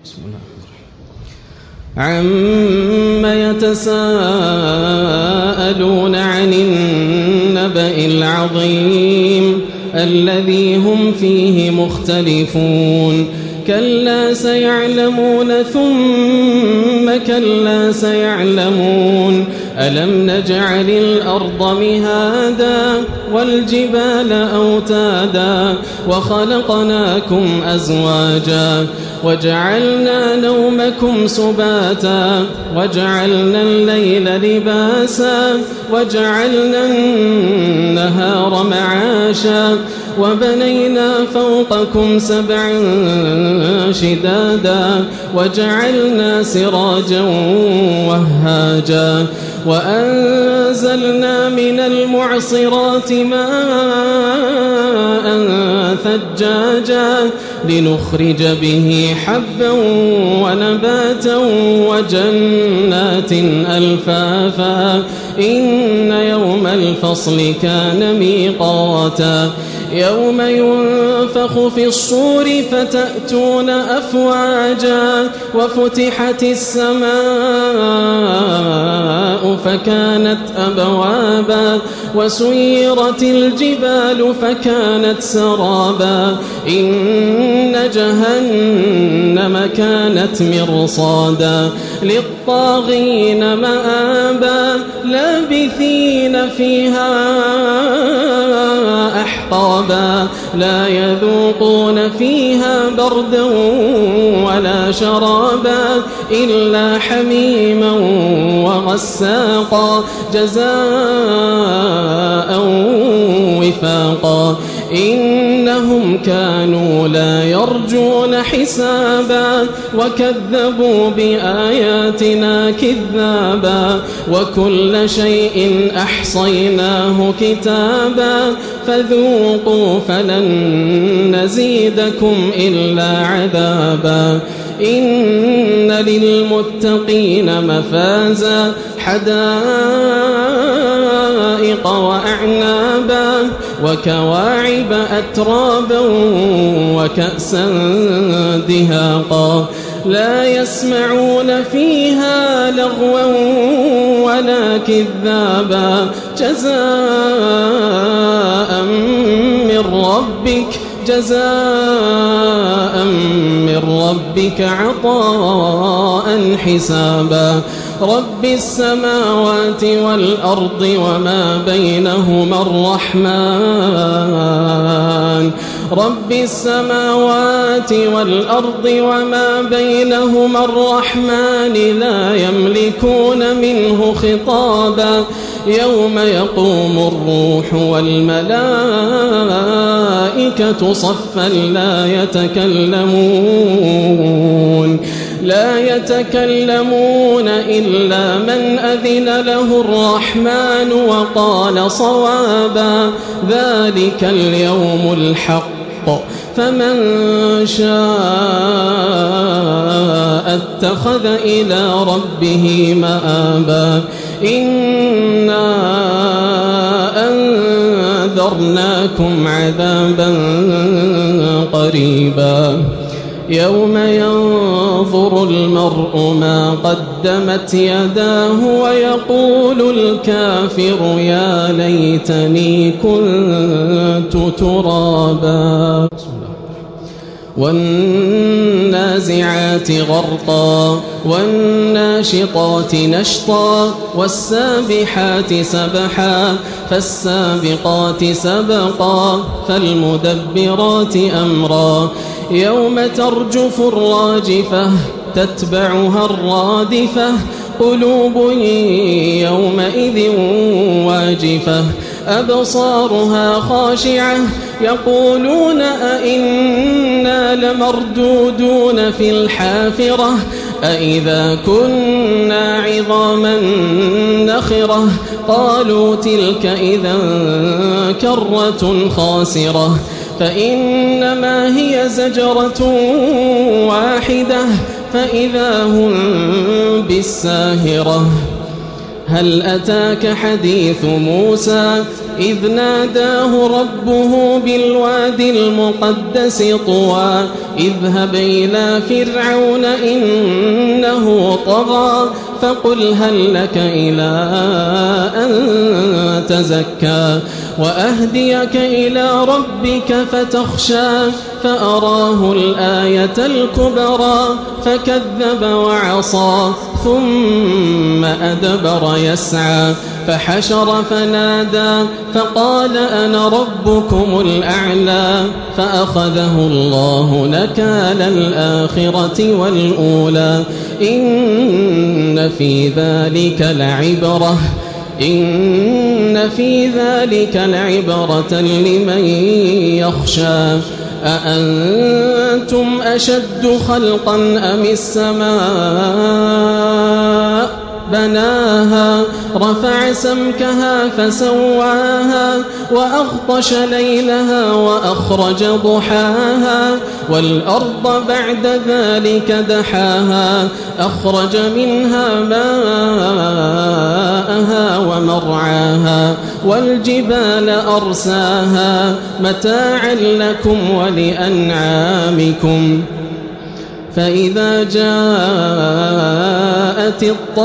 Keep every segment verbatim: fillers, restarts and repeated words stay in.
بسم الله عم يتساءلون عن النبأ العظيم الذي هم فيه مختلفون كلا سيعلمون ثم كلا سيعلمون ألم نجعل الأرض مهادا والجبال أوتادا وخلقناكم أزواجا وجعلنا نومكم سباتا وجعلنا الليل لباسا وجعلنا النهار معاشا وبنينا فوقكم سبعا شدادا وجعلنا سراجا وهاجا وأنزلنا من المعصرات ماء ثجاجا لنخرج به حبا ونباتا وجنات ألفافا إن يوم الفصل كان ميقاتا يوم ينفخ في الصور فتأتون أفواجا وفتحت السماء فكانت أبوابا وسيرت الجبال فكانت سرابا إن جهنم كانت مرصادا للطاغين مآبا لابثين فيها أحقابا لا يذوقون فيها بردا ولا شرابا إلا حميما وغساقا جزاء وفاقا إنهم كانوا لا يرجون حسابا وكذبوا بآياتنا كذابا وكل شيء أحصيناه كتابا فذوقوا فلن نزيدكم إلا عذابا إن للمتقين مفازا حدائق وأعنابا وكواعب أترابا وكأسا دهاقا لا يسمعون فيها لغوا ولا كذابا جزاء من ربك جزاء من ربك عطاء حسابا رب السماوات والأرض وما بينهما الرحمن رب السماوات والأرض وما بينهما الرحمن لا يملكون منه خطابا يوم يقوم الروح والملائكة صفا لا يتكلمون لا يتكلمون إلا من أذن له الرحمن وقال صوابا ذلك اليوم الحق فمن شاء اتخذ إلى ربه مآبا إنا أنذرناكم عذابا قريبا يوم ينظر المرء ما قدمت يداه ويقول الكافر يا ليتني كنت ترابا والنازعات غرقا والناشطات نشطا والسابحات سبحا فالسابقات سبقا فالمدبرات أمرا يوم ترجف الراجفة تتبعها الرادفة قلوب يومئذ واجفة أبصارها خاشعة يقولون أئنا لمردودون في الحافرة أئذا كنا عظاما نخرة قالوا تلك إذا كرة خاسرة فإنما هي زجرة واحدة فإذا هم بالساهرة هل أتاك حديث موسى إذ ناداه ربه بالواد المقدس طوى اذهب إلى فرعون إنه طغى فقل هل لك إلى أن تزكى وأهديك إلى ربك فتخشى فأراه الآية الكبرى فكذب وعصى ثم أدبر يسعى فحشر فنادى فقال أنا ربكم الأعلى فأخذه الله نكال الآخرة والأولى إن في ذلك لعبرة إن في ذلك لعبرة لمن يخشى أأنتم أشد خلقا أم السماء بناها رفع سمكها فسواها وأغطش ليلها وأخرج ضحاها والأرض بعد ذلك دحاها أخرج منها ماءها ومرعاها والجبال أرساها متاعا لكم ولأنعامكم فإذا جاءت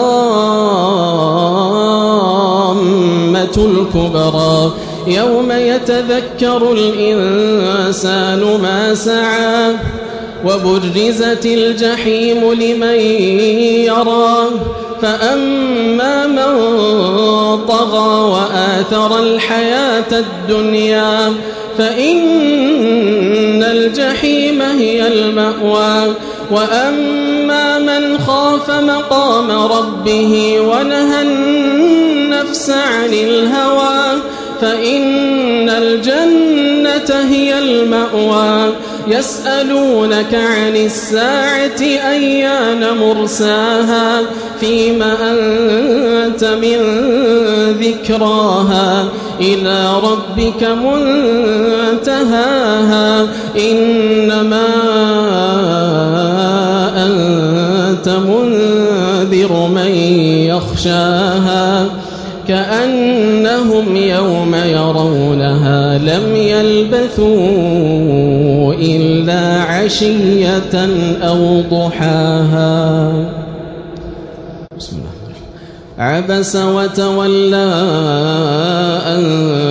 الطامة الكبرى يوم يتذكر الإنسان ما سعى وبرزت الجحيم لمن يرى فأما من طغى وآثر الحياة الدنيا فإن الجحيم هي المأوى وأما من خاف مقام ربه ونهى النفس عن الهوى فإن الجنة هي المأوى يسألونك عن الساعة أيان مرساها فيما أنت من ذكراها إلى ربك منتهاها إنما أنت منذر من يخشاها كأنهم يوم يرونها لم يلبثوا إلا عشية أو ضحاها. بسم الله. عبس وتولى أن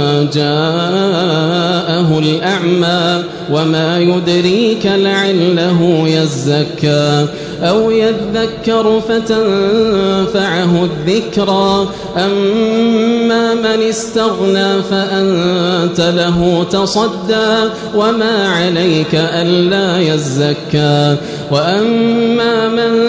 جاءه الأعمى وما يدريك لعله يزكى أو يذكر فتنفعه الذكرى أما من استغنى فأنت له تصدى وما عليك ألا يزكى وأما من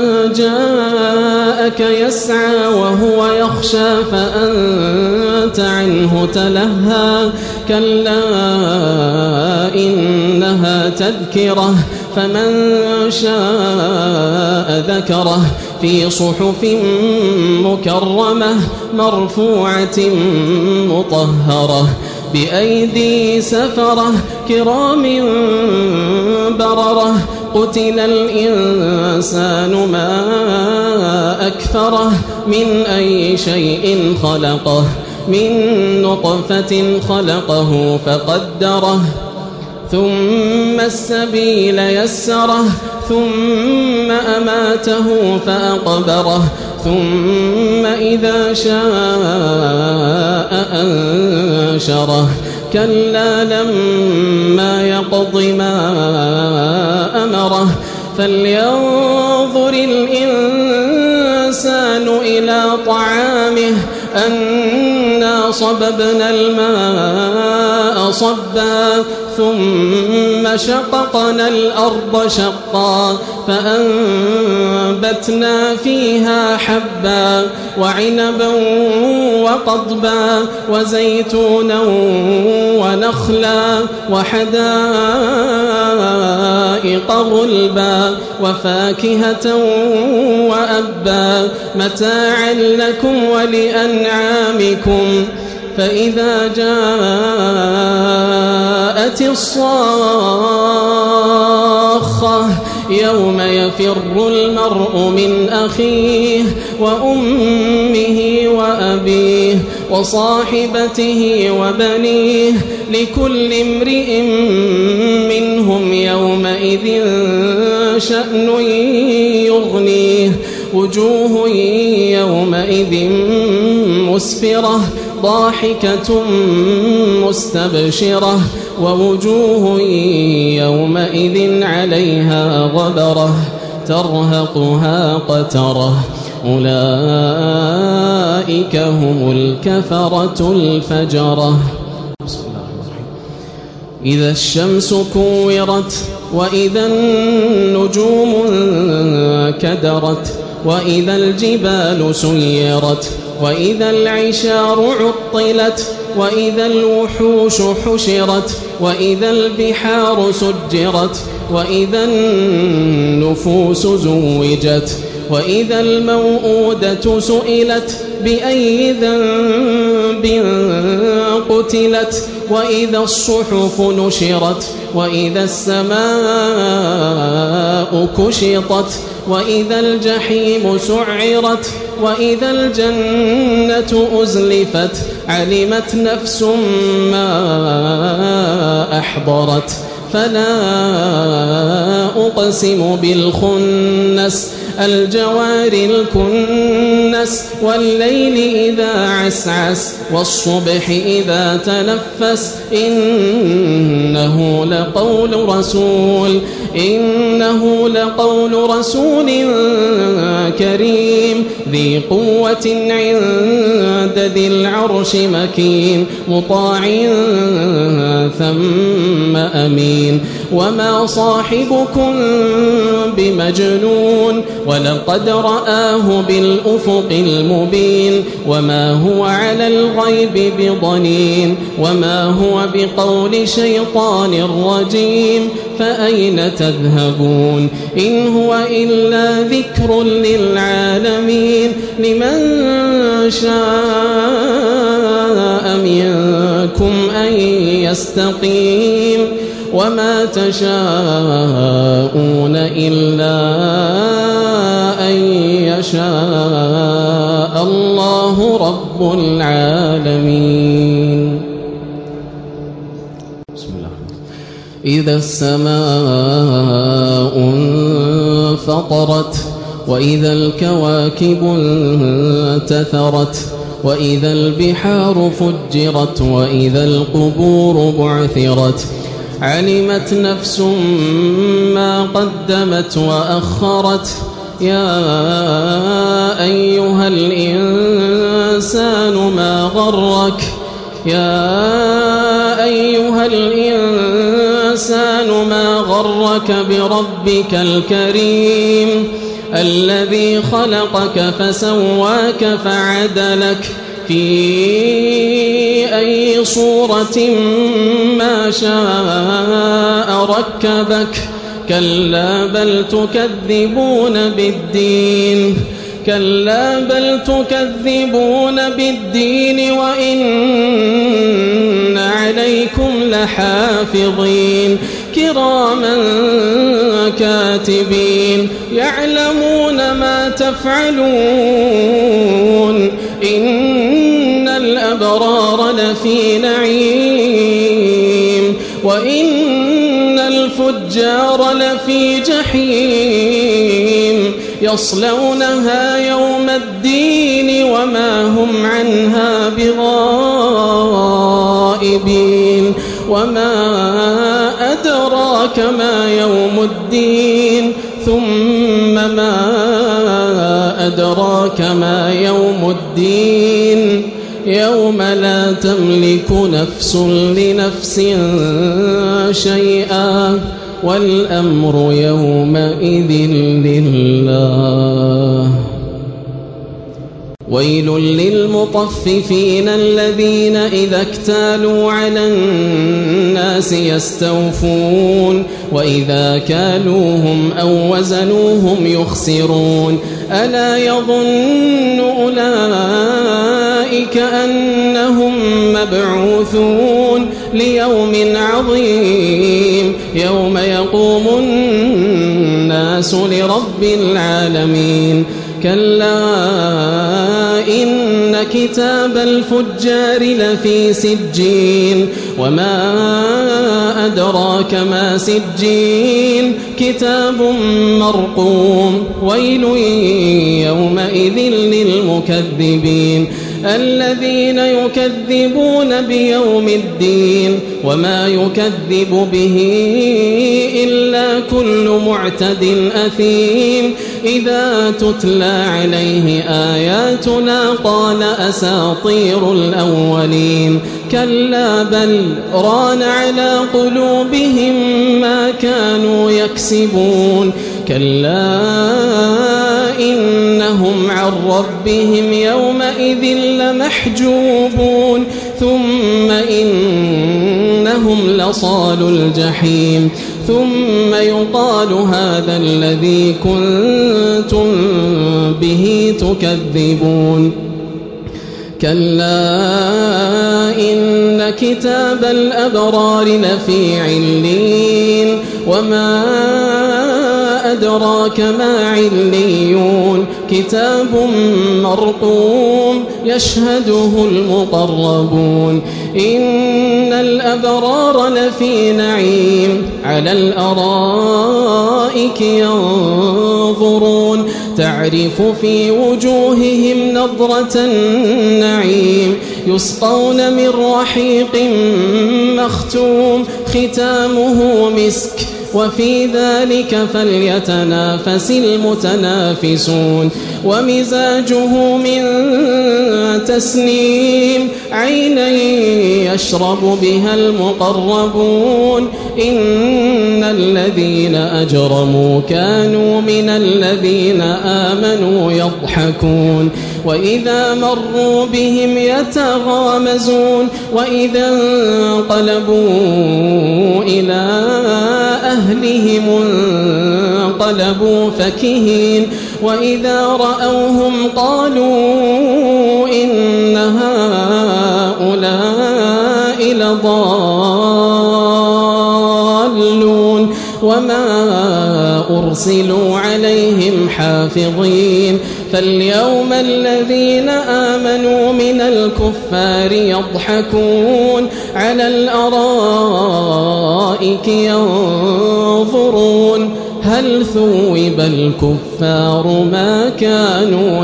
جاءك يسعى وهو يخشى فأنت عنه تلهى كلا إنها تذكرة فمن شاء ذكره في صحف مكرمة مرفوعة مطهرة بأيدي سفرة كرام بررة قتل الإنسان ما أكفره من أي شيء خلقه من نطفة خلقه فقدره ثم السبيل يسره ثم أماته فأقبره ثم إذا شاء أنشره كلا لما يقض ما أمره فلينظر الإنسان إلى طعامه أنا صببنا الماء صبا ثم شققنا الأرض شقا فأنبتنا فيها حبا وعنبا وقضبا وزيتونا ونخلا وحدائق غلبا وفاكهة وأبا متاعا لكم ولأنعامكم فإذا جاءت الصاخة يوم يفر المرء من أخيه وأمه وأبيه وصاحبته وبنيه لكل امرئ منهم يومئذ شأن يغنيه وجوه يومئذ مسفرة ضاحكة مستبشرة ووجوه يومئذ عليها غبرة ترهقها قترة أولئك هم الكفرة الفجرة. إذا الشمس كورت وإذا النجوم انكدرت وإذا الجبال سيرت وإذا العشار عطلت وإذا الوحوش حشرت وإذا البحار سجرت وإذا النفوس زوجت وإذا الموءودة سئلت بأي ذنب قتلت وإذا الصحف نشرت وإذا السماء كشطت وإذا الجحيم سعرت وإذا الجنة أزلفت علمت نفس ما أحضرت فلا أقسم بالخنس الجوار الكنس والليل إذا عسعس والصبح إذا تنفس إنه لقول رسول إنه لقول رسول كريم ذي قوة عند ذي العرش مكين مطاع ثم أمين وما صاحبكم بمجنون ولقد رآه بالأفق المبين وما هو على الغيب بضنين وما هو بقول شيطان رجيم فأين تذهبون إن هو إلا ذكر للعالمين لمن شاء منكم أن يستقيم وما تشاءون إلا أن يشاء الله رب العالمين. بسم الله. إذا السماء انفطرت وإذا الكواكب انتثرت وإذا البحار فجرت وإذا القبور بعثرت علمت نفس ما قدمت وأخرت يا أيها الإنسان ما غرك يا أيها الإنسان ما غرك بربك الكريم الذي خلقك فسواك فعدلك في أي صورة ما شاء ركبك كلا بل تكذبون بالدين كلا بل تكذبون بالدين وإن عليكم لحافظين كراما كاتبين يعلمون ما تفعلون إن الأبرار لفي نعيم وإن الفجار لفي جحيم يصلونها يوم الدين وما هم عنها بغائبين وما أدراك ما يوم الدين ثم ما أدراك ما يوم الدين يوم لا تملك نفس لنفس شيئا والأمر يومئذ لله. ويل للمطففين الذين إذا اكتالوا على الناس يستوفون وإذا كالوهم أو وزنوهم يخسرون ألا يظن أولئك أنهم مبعوثون ليوم عظيم يوم يقوم الناس لرب العالمين كلا إن كتاب الفجار لفي سجين وما أدراك ما سجين كتاب مرقوم ويل يومئذ للمكذبين الذين يكذبون بيوم الدين وما يكذب به إلا كل معتد أثيم إذا تتلى عليه آياتنا قال أساطير الأولين كلا بل ران على قلوبهم ما كانوا يكسبون كلا إنهم عن ربهم يومئذ لمحجوبون ثم إنهم لصالوا الجحيم ثم يقال هذا الذي كنتم به تكذبون كلا إن كتاب الأبرار لفي علين وما أدراك ما عليون كتاب مرقوم يشهده المقربون إن الأبرار لفي نعيم على الأرائك ينظرون تعرف في وجوههم نضرة النعيم يسقون من رحيق مختوم ختامه مسك وفي ذلك فليتنافس المتنافسون ومزاجه من تسنيم عينا يشرب بها المقربون إن الذين أجرموا كانوا من الذين آمنوا يضحكون وإذا مروا بهم يتغامزون وإذا انقلبوا إلى أهلهم انقلبوا فكهين وإذا رأوهم قالوا إن هؤلاء لضالون وما أرسلوا عليهم حافظين فاليوم الذين آمنوا من الكفار يضحكون على الأرائك ينظرون هل ثوب الكفار ما كانوا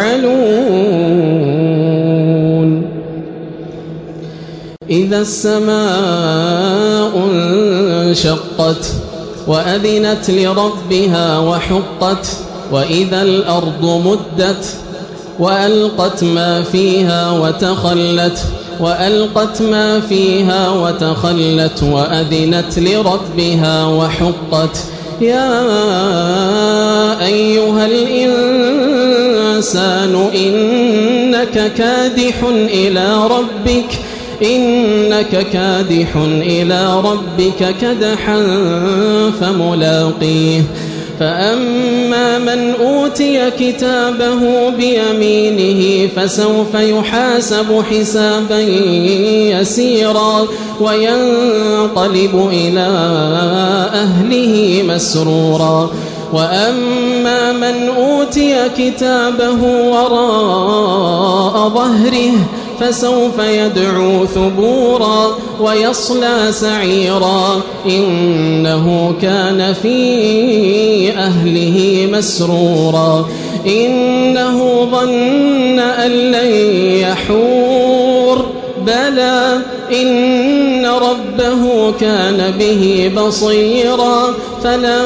يفعلون إذا السماء انشقت وأذنت لربها وحقت وإذا الأرض مدت وألقت ما فيها وتخلت وألقت ما فيها وتخلت وأذنت لربها وحقت يا أيها الإنسان إنك كادح إلى ربك إنك كادح إلى ربك كدحا فملاقيه فأما من أوتي كتابه بيمينه فسوف يحاسب حسابا يسيرا وينقلب إلى أهله مسرورا وأما من أوتي كتابه وراء ظهره فسوف يدعو ثبورا ويصلى سعيرا إنه كان في أهله مسرورا إنه ظن أن لن يحور بلى إن ربه كان به بصيرا فلا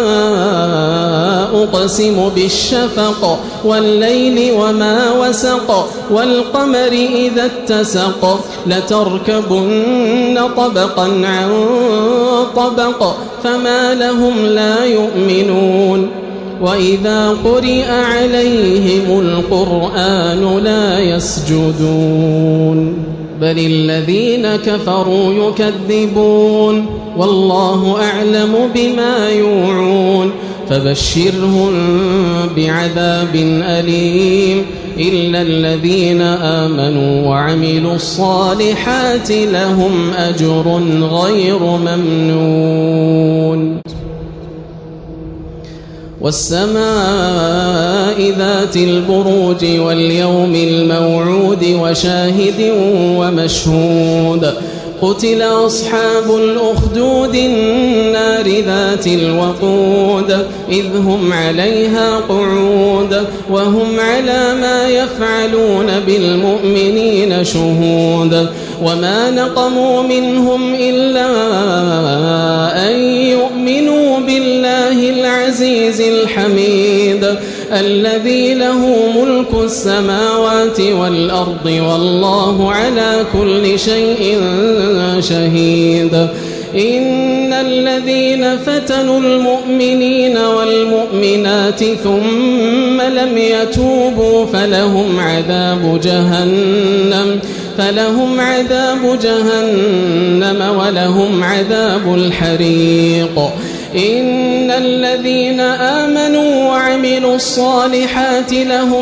أقسم بالشفق والليل وما وسق والقمر إذا اتسق لتركبن طبقا عن طبق فما لهم لا يؤمنون وإذا قرئ عليهم القرآن لا يسجدون بل الذين كفروا يكذبون والله أعلم بما يوعون فبشرهم بعذاب أليم إلا الذين آمنوا وعملوا الصالحات لهم أجر غير ممنون والسماء ذات البروج واليوم الموعود وشاهد ومشهود قتل أصحاب الأخدود النار ذات الوقود إذ هم عليها قعود وهم على ما يفعلون بالمؤمنين شهود وما نقموا منهم إلا أن يؤمنوا بالله العزيز الحميد الذي له ملك السماوات والأرض والله على كل شيء شهيد إن الذين فتنوا المؤمنين والمؤمنات ثم لم يتوبوا فلهم عذاب جهنم فلهم عذاب جهنم ولهم عذاب الحريق إن الذين آمنوا وعملوا الصالحات لهم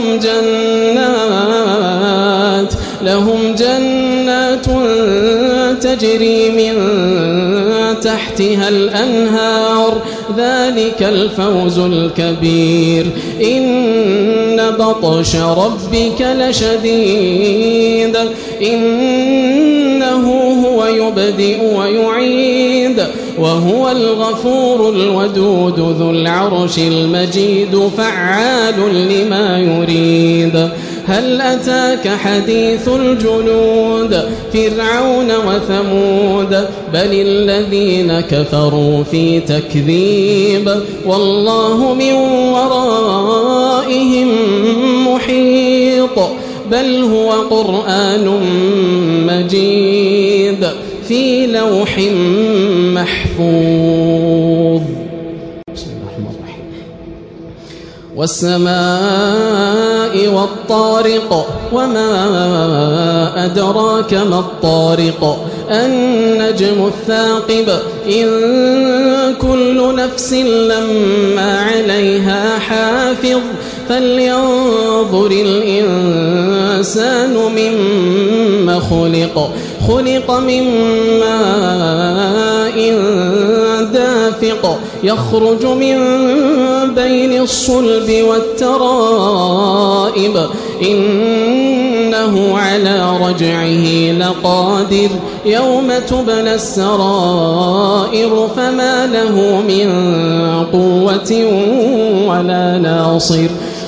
جنات لهم جنات تجري من تحتها الأنهار ذلك الفوز الكبير إن بطش ربك لشديد إنه هو يبدئ ويعيد وهو الغفور الودود ذو العرش المجيد فعال لما يريد هل أتاك حديث الجنود فرعون وثمود بل الذين كفروا في تكذيب والله من ورائهم محيط بل هو قرآن مجيد في لوح محفوظ بسم الله الرحمن الرحيم والسماء والطارق وما أدراك ما الطارق النجم الثاقب إن كل نفس لما عليها حافظ فلينظر الإنسان مما خلق خلق من ماء دافق يخرج من بين الصلب والترائب إنه على رجعه لقادر يوم تبلى السرائر فما له من قوة ولا ناصر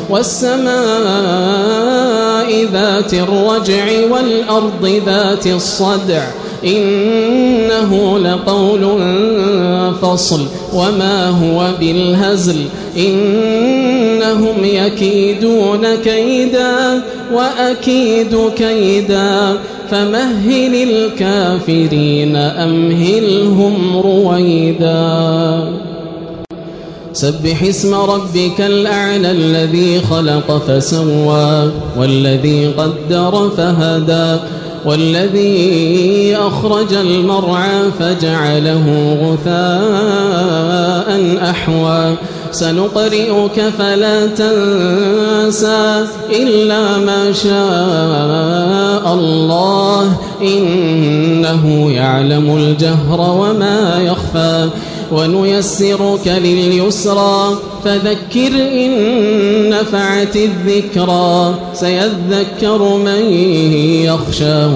والسماء ذات الرجع والأرض ذات الصدع إنه لقول فصل وما هو بالهزل إنهم يكيدون كيدا وأكيد كيدا فمهل الكافرين أمهلهم رويدا سبح اسم ربك الأعلى الذي خلق فسوى والذي قدر فهدى والذي أخرج المرعى فجعله غثاء أحوى سنقرئك فلا تنسى إلا ما شاء الله إنه يعلم الجهر وما يخفى ونيسرك لليسرى فذكر إن نفعت الذكرى سيذكر من يخشى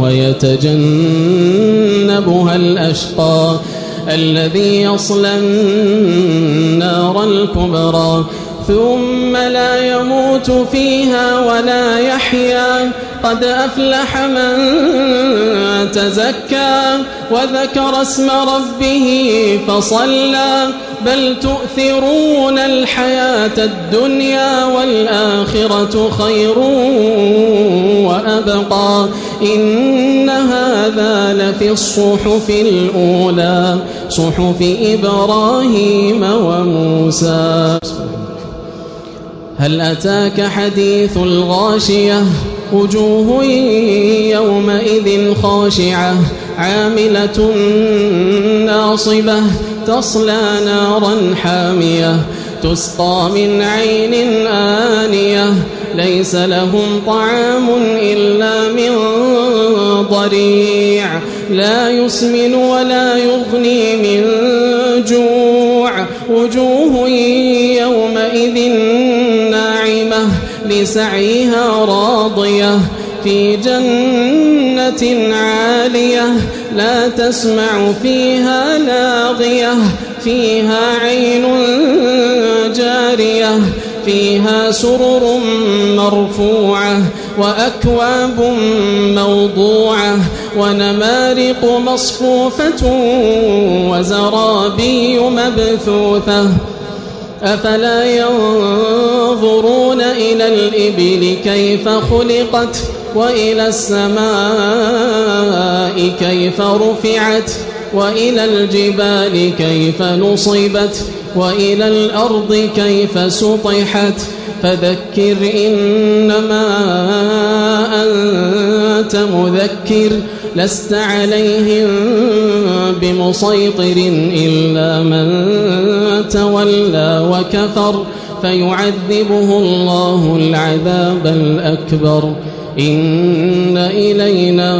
ويتجنبها الأشقى الذي يصلى النار الكبرى ثم لا يموت فيها ولا يحيا قد أفلح من تزكى وذكر اسم ربه فصلى بل تؤثرون الحياة الدنيا والآخرة خير وأبقى إن هذا لفي الصحف الأولى صحف إبراهيم وموسى هل أتاك حديث الغاشية وجوه يومئذ خاشعة عاملة ناصبة تصلى نارا حامية تسقى من عين آنية ليس لهم طعام إلا من ضريع لا يسمن ولا يغني من جوع وجوه يومئذ ناعمة لسعيها راضية في جنة عالية لا تسمع فيها لاغية فيها عين جارية فيها سرر مرفوعة وأكواب موضوعة ونمارق مصفوفة وزرابي مبثوثة أفلا ينظرون إلى الإبل كيف خلقت وإلى السماء كيف رفعت وإلى الجبال كيف نصبت وإلى الأرض كيف سطحت فذكر إنما أنت مذكر لست عليهم بمسيطر إلا من تولى وكفر فيعذبه الله العذاب الأكبر إن إلينا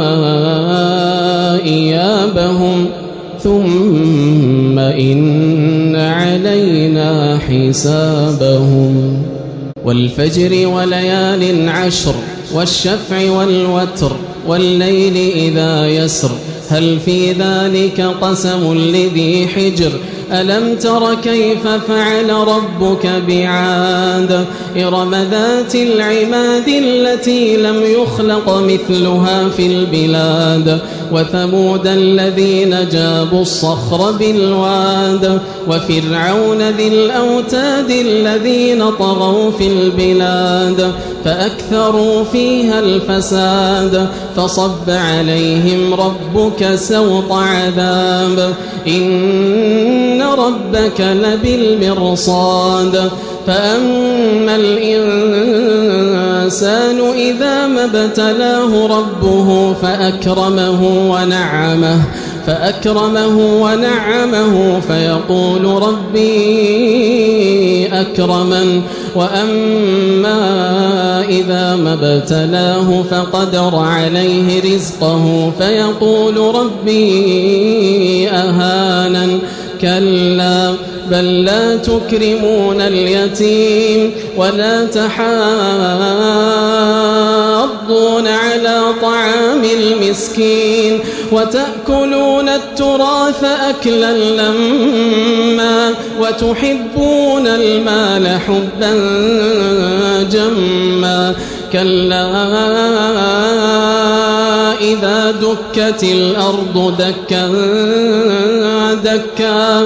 إيابهم ثم إن علينا حسابهم والفجر وليال عشر والشفع والوتر والليل إذا يسر هل في ذلك قسم لذي حجر ألم تر كيف فعل ربك بعاد إرم ذات العماد التي لم يخلق مثلها في البلاد وثمود الذين جابوا الصخر بالواد وفرعون ذي الأوتاد الذين طغوا في البلاد فأكثروا فيها الفساد فصب عليهم ربك سوط عذاب إن ربك لبالمرصاد فأما الإنسان إذا ما ابتلاه ربه فأكرمه ونعمه فأكرمه ونعمه فيقول ربي أكرمن وأما إذا ما ابتلاه فقدر عليه رزقه فيقول ربي أهانن كلا بل لا تكرمون اليتيم ولا تحاضون على طعام المسكين وتأكلون التراث أكلا لما وتحبون المال حبا جما كلا إذا دكت الأرض دكا دكا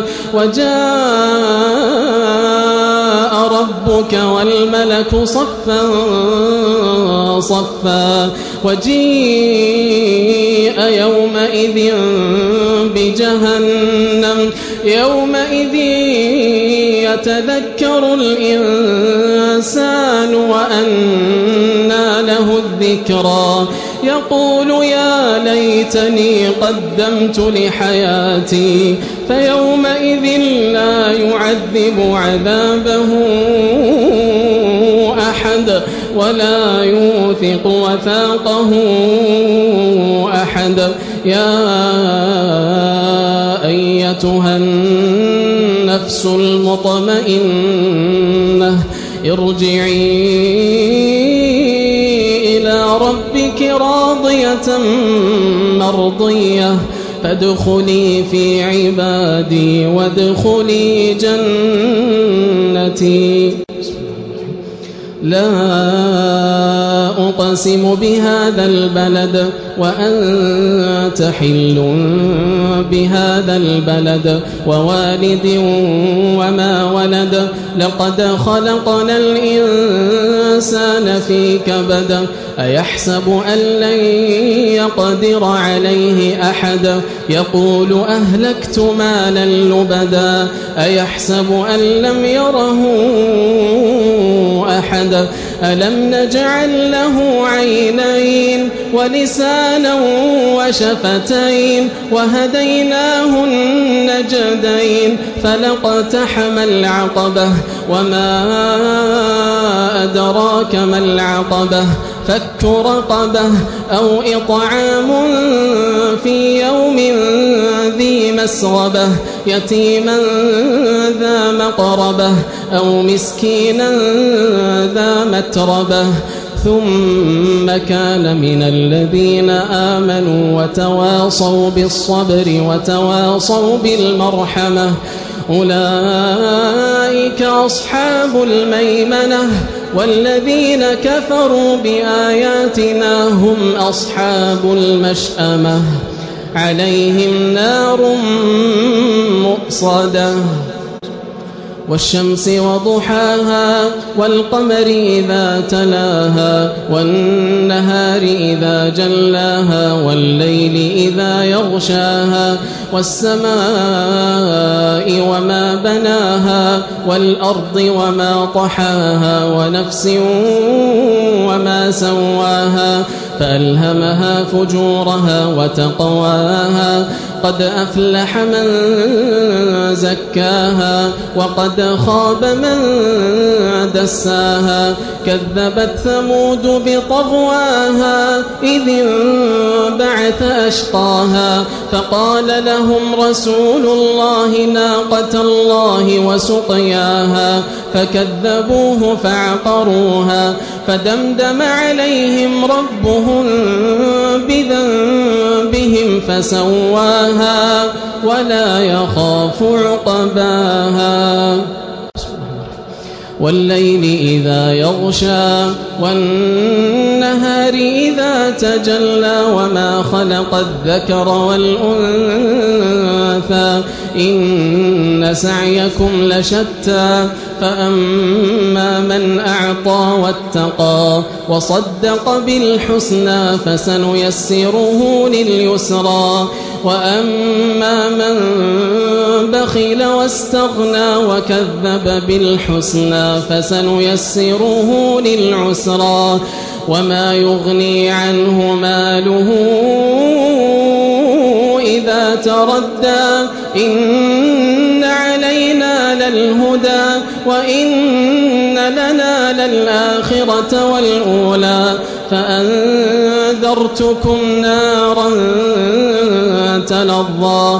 وجاء ربك والملك صفا صفا وجيء يومئذ بجهنم يومئذ يتذكر الإنسان وأنى له الذكرى يقول يا ليتني قدمت لحياتي فيومئذ لا يعذب عذابه أحد ولا يوثق وثاقه أحد يا أيتها النفس المطمئنة ارجعي إلى ربك راضية مرضية فادخلي في عبادي وادخلي جنتي لا أقسم بهذا البلد وأنت حل بهذا البلد ووالد وما ولد لقد خلقنا الإنسان في كبد أيحسب أن لن يقدر عليه أحد يقول أهلكت مالا لبدا أيحسب أن لم يره أحد ألم نجعل له عينين ولسانا وشفتين وهديناه النجدين فلاقتحم العقبة وما أدراك ما العقبة فك رقبة أو إطعام في يوم ذي مسغبة يتيما ذا مقربة أو مسكينا ذا متربة ثم كان من الذين آمنوا وتواصوا بالصبر وتواصوا بالمرحمة أولئك أصحاب الميمنة والذين كفروا بآياتنا هم أصحاب المشأمة عليهم نار مؤصدة والشمس وضحاها والقمر إذا تلاها والنهار إذا جلاها والليل إذا يغشاها والسماء وما بناها والأرض وما طحاها ونفس وما سواها فألهمها فجورها وتقواها قد أفلح من زكاها وقد خاب من دساها كذبت ثمود بطغواها إذ انبعث أشقاها فقال لهم رسول الله ناقة الله وسقياها فكذبوه فعقروها فدمدم عليهم ربهم بذنبهم فسواها ولا يخاف عقباها والليل إذا يغشى والنهار إذا تجلى وما خلق الذكر والأنثى إن سعيكم لشتى فأما من أعطى واتقى وصدق بالحسنى فسنيسره لليسرى وأما من بخل واستغنى وكذب بالحسنى فسنيسره للعسرى وما يغني عنه ماله إذا تردى إن علينا للهدى وإن لنا للآخرة والأولى فأنذرتكم نارا تلظى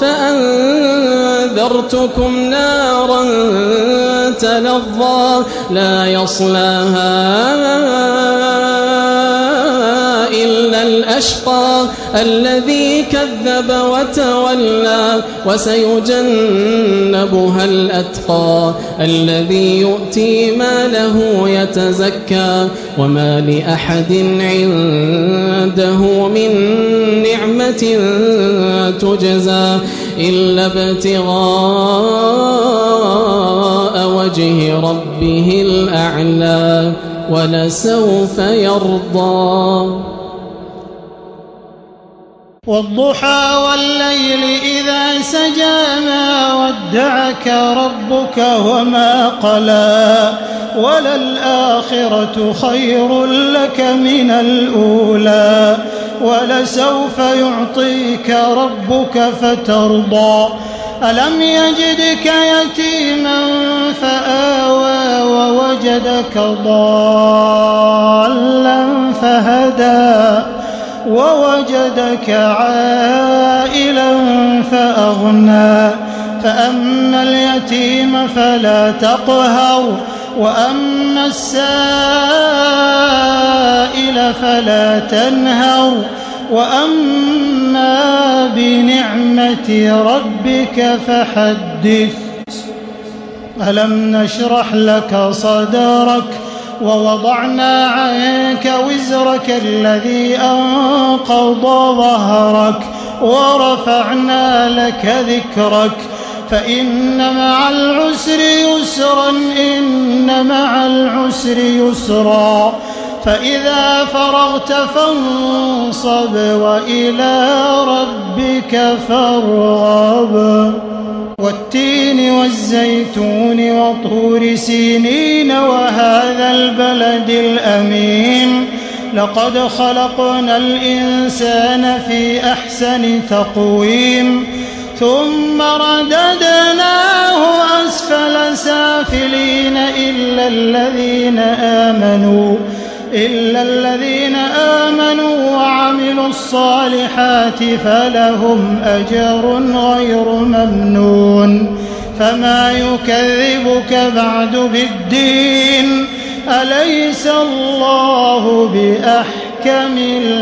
فأنذرتكم نارا تلظى لا يصلاها إلا الأشقى الذي كذب وتولى وسيجنبها الأتقى الذي يؤتي ماله يتزكى وما لأحد عنده من نعمة تجزى إلا ابتغاء وجه ربه الأعلى ولسوف يرضى والضحى والليل إذا سجى ما ودعك ربك وما قلى وللآخرة خير لك من الأولى ولسوف يعطيك ربك فترضى ألم يجدك يتيما فآوى ووجدك ضالا فهدى ووجدك عائلا فأغنى فأما اليتيم فلا تقهر وأما السائل فلا تنهر وأما بنعمة ربك فحدث ألم نشرح لك صدرك ووضعنا عنك وزرك الذي أنقض ظهرك ورفعنا لك ذكرك فإن مع العسر يسرا إن مع العسر يسرا فإذا فرغت فانصب وإلى ربك فارغب والتين والزيتون وطور سينين وهذا البلد الأمين لقد خلقنا الإنسان في أحسن تقويم ثم رددناه أسفل سافلين إلا الذين آمنوا إلا الذين آمنوا وعملوا الصالحات فلهم أجر غير ممنون. فما يكذبك بعد بالدين؟ أليس الله بأحكم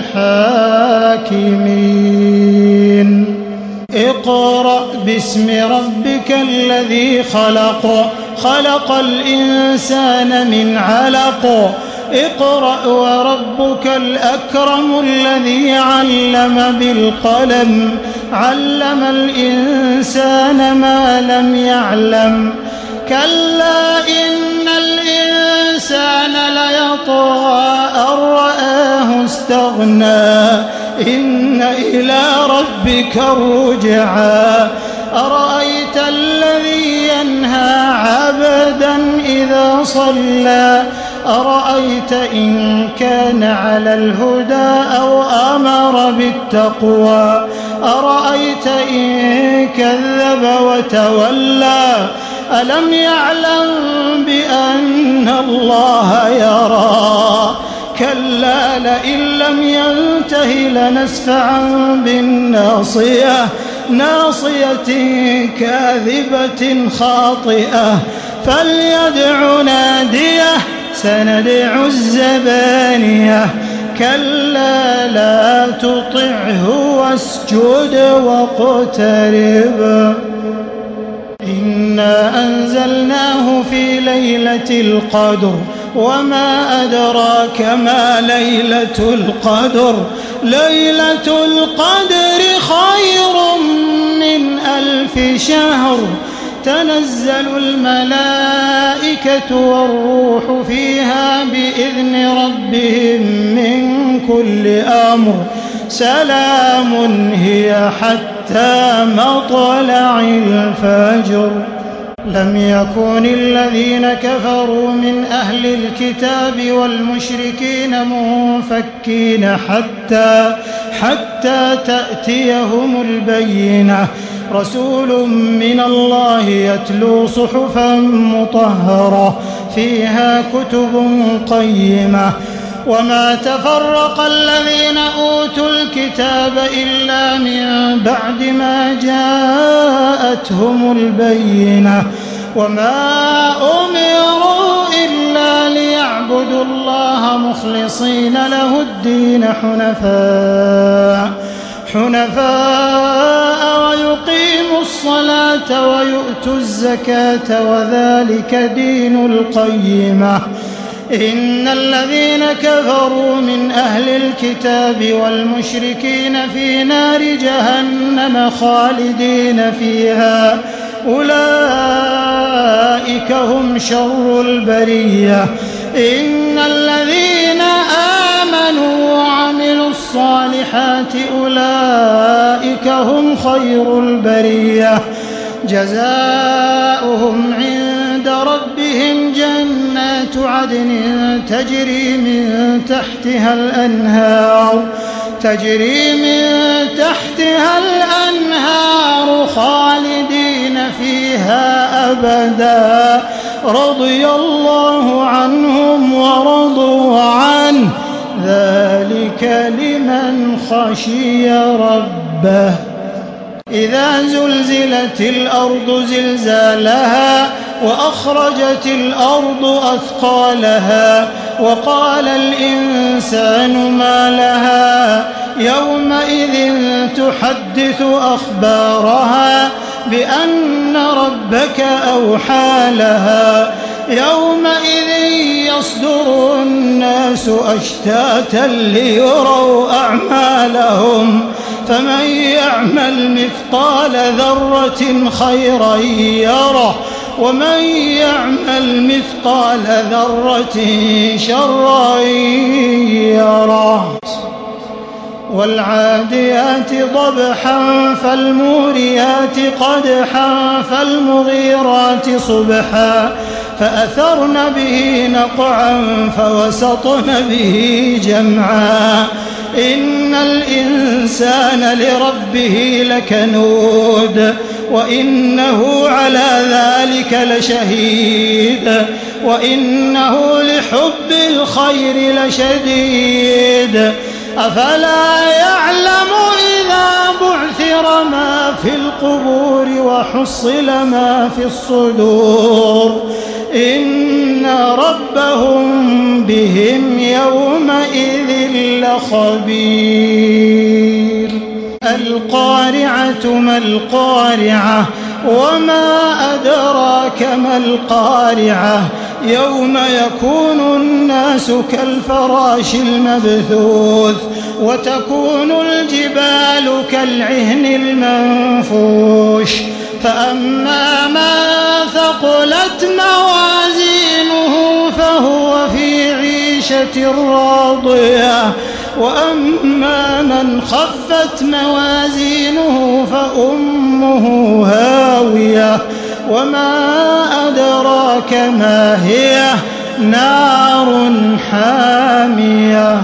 الحاكمين. اقرأ باسم ربك الذي خلق خلق الإنسان من علق اقرأ وربك الأكرم الذي علم بالقلم علم الإنسان ما لم يعلم. كلا إن الإنسان ليطغى أن رآه استغنى إن إلى ربك الرجعى. أرأيت الذي ينهى عبدا إذا صلى أرأيت إن كان على الهدى أو أمر بالتقوى أرأيت إن كذب وتولى ألم يعلم بأن الله يرى. كلا لئن لم ينته لنسفعا بالناصية ناصية كاذبة خاطئة فليدع ناديه سندع الزبانية. كلا لا تطعه واسجد واقترب. إنا أنزلناه في ليلة القدر وما أدراك ما ليلة القدر ليلة القدر خير من ألف شهر. تنزل الملائكة والروح فيها بإذن ربهم من كل أمر سلام هي حتى مطلع الفجر. لم يكن الذين كفروا من أهل الكتاب والمشركين منفكين حتى حتى تأتيهم البينة. رسول من الله يتلو صحفا مطهرة فيها كتب قيمة. وما تفرق الذين أوتوا الكتاب إلا من بعد ما جاءتهم البينة. وما أمروا إلا ليعبدوا الله مخلصين له الدين حنفاء حنفاء ويقيموا الصلاة ويؤتوا الزكاة وذلك دين القيمة. إن الذين كفروا من أهل الكتاب والمشركين في نار جهنم خالدين فيها أولئك هم شر البرية. إن الذين آمنوا وعملوا الصالحات أولئك هم خير البرية. جزاؤهم عند ربهم جنات عدن تجري من تحتها الأنهار تجري من تحتها الأنهار خالدين فيها أبدا رضي الله عنهم ورضوا عنه ذلك لمن خشي ربه. إذا زلزلت الأرض زلزالها وأخرجت الأرض أثقالها وقال الإنسان ما لها يومئذ تحدث أخبارها بأن ربك أوحى لها يومئذ يصدر الناس أشتاتا ليروا أعمالهم فمن يعمل مثقال ذرة خيرا يره ومن يعمل مثقال ذرة شرا يره. والعاديات ضبحا فالموريات قدحا فالمغيرات صبحا فأثرن به نقعا فوسطن به جمعا. إن الإنسان لربه لكنود وإنه على ذلك لشهيد وإنه لحب الخير لشديد أفلا يعلم إذا بعثر ما في القبور وحصل ما في الصدور إن ربهم بهم يومئذ لخبير القارعة ما القارعة وما أدراك ما القارعة يوم يكون الناس كالفراش المبثوث وتكون الجبال كالعهن المنفوش فأما من ثقلت موازينه فهو في عيشة راضية وأما من خفت موازينه فأمه هاوية وما أدراك ما هي نار حامية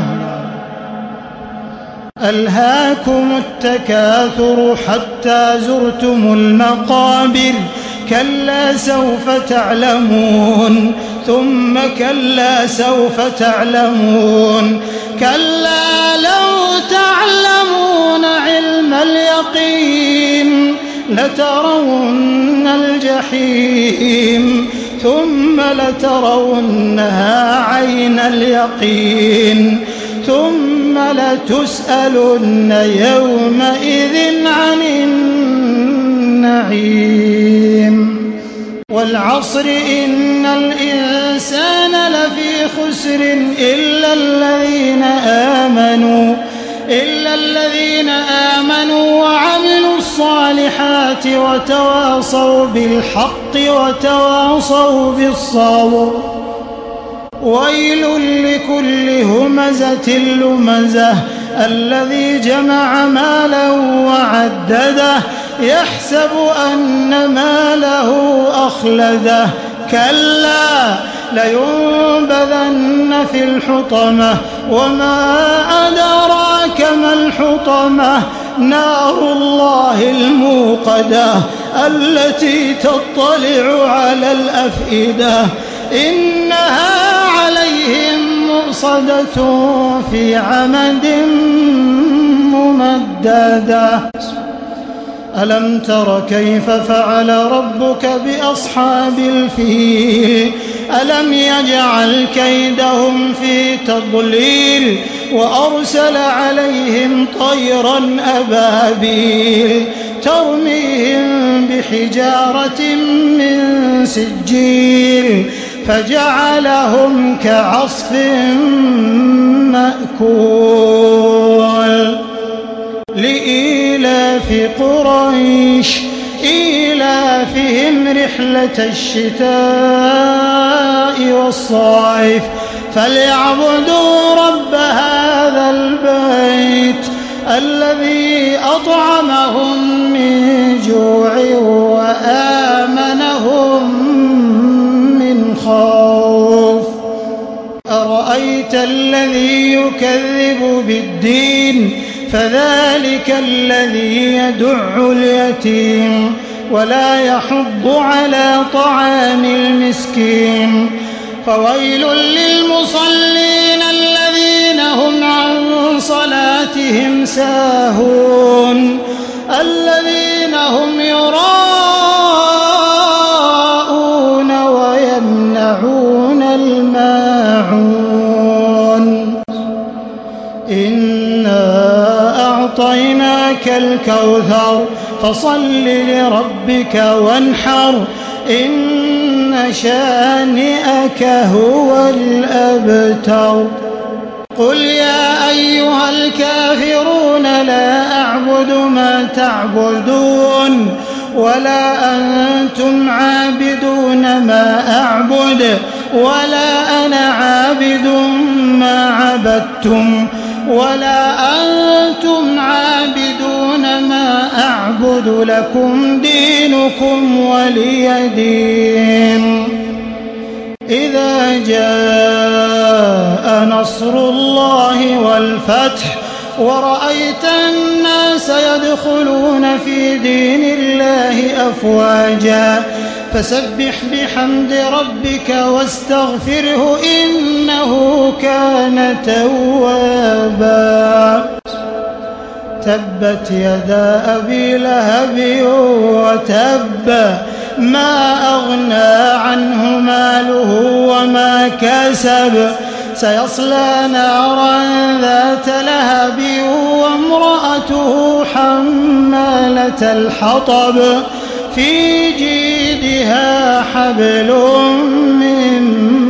ألهاكم التكاثر حتى زرتم المقابر كلا سوف تعلمون ثم كلا سوف تعلمون كلا لو تعلمون علم اليقين لترون الجحيم ثم لترونها عين اليقين ثم لتسألن يومئذ عن النعيم والعصر إن الإنسان لفي خسر إلا الذين آمنوا إلا الذين آمنوا وعملوا الصالحات وتواصوا بالحق وتواصوا بالصبر ويل لكل همزة لمزة الذي جمع مالا وعدده يحسب أن ماله أخلده كلا لينبذن في الحطمة وما أدراك ما الحطمة نار الله الموقدة التي تطلع على الأفئدة إنها عليهم مؤصدة في عمد ممددة ألم تر كيف فعل ربك بأصحاب الفيل ألم يجعل كيدهم في تضليل وأرسل عليهم طيرا أبابيل ترميهم بحجارة من سجيل فجعلهم كعصف مأكول لإيلاف قريش إيلافهم رحلة الشتاء والصيف فليعبدوا رب هذا البيت الذي أطعمهم من جوع وآمنهم من خوف أرأيت الذي يكذب بالدين فذلك الذي يدع اليتيم ولا يحض على طعام المسكين فويل للمصلين الذين هم عن صلاتهم ساهون الذين هم يراءون ويمنعون الماعون إنا أعطيناك الكوثر فصل لربك وانحر إن شانئك هو الأبتر قل يا أيها الكافرون لا أعبد ما تعبدون ولا أنتم عابدون ما أعبد ولا أنا عابد ما عبدتم ولا أنتم عابدون ما أعبد لكم دينكم ولي دين إذا جاء نصر الله والفتح ورأيت الناس يدخلون في دين الله أفواجا فسبح بحمد ربك واستغفره إنه كان توابا. تبت يدا أبي لهب وتب ما أغنى عنه ماله وما كسب سيصلى نارا ذات لهب وامرأته حمالة الحطب في جيدها حبل من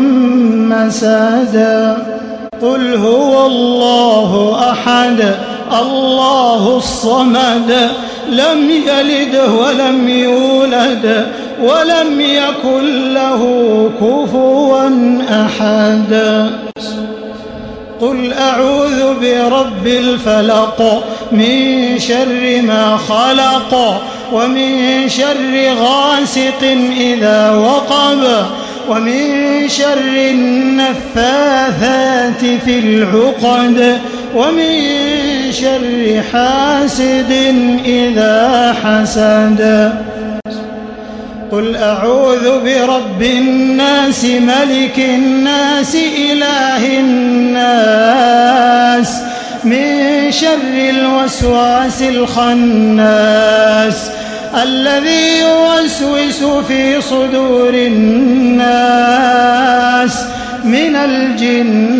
مسد. قل هو الله أحد الله الصمد لم يلد ولم يولد ولم يكن له كفوا أحد. قل أعوذ برب الفلق من شر ما خلق ومن شر غاسق إذا وقب ومن شر النفاثات في العقد ومن شر حاسد إذا حسد. قل أعوذ برب الناس ملك الناس إله الناس من شر الوسواس الخناس الذي يوسوس في صدور الناس من الجن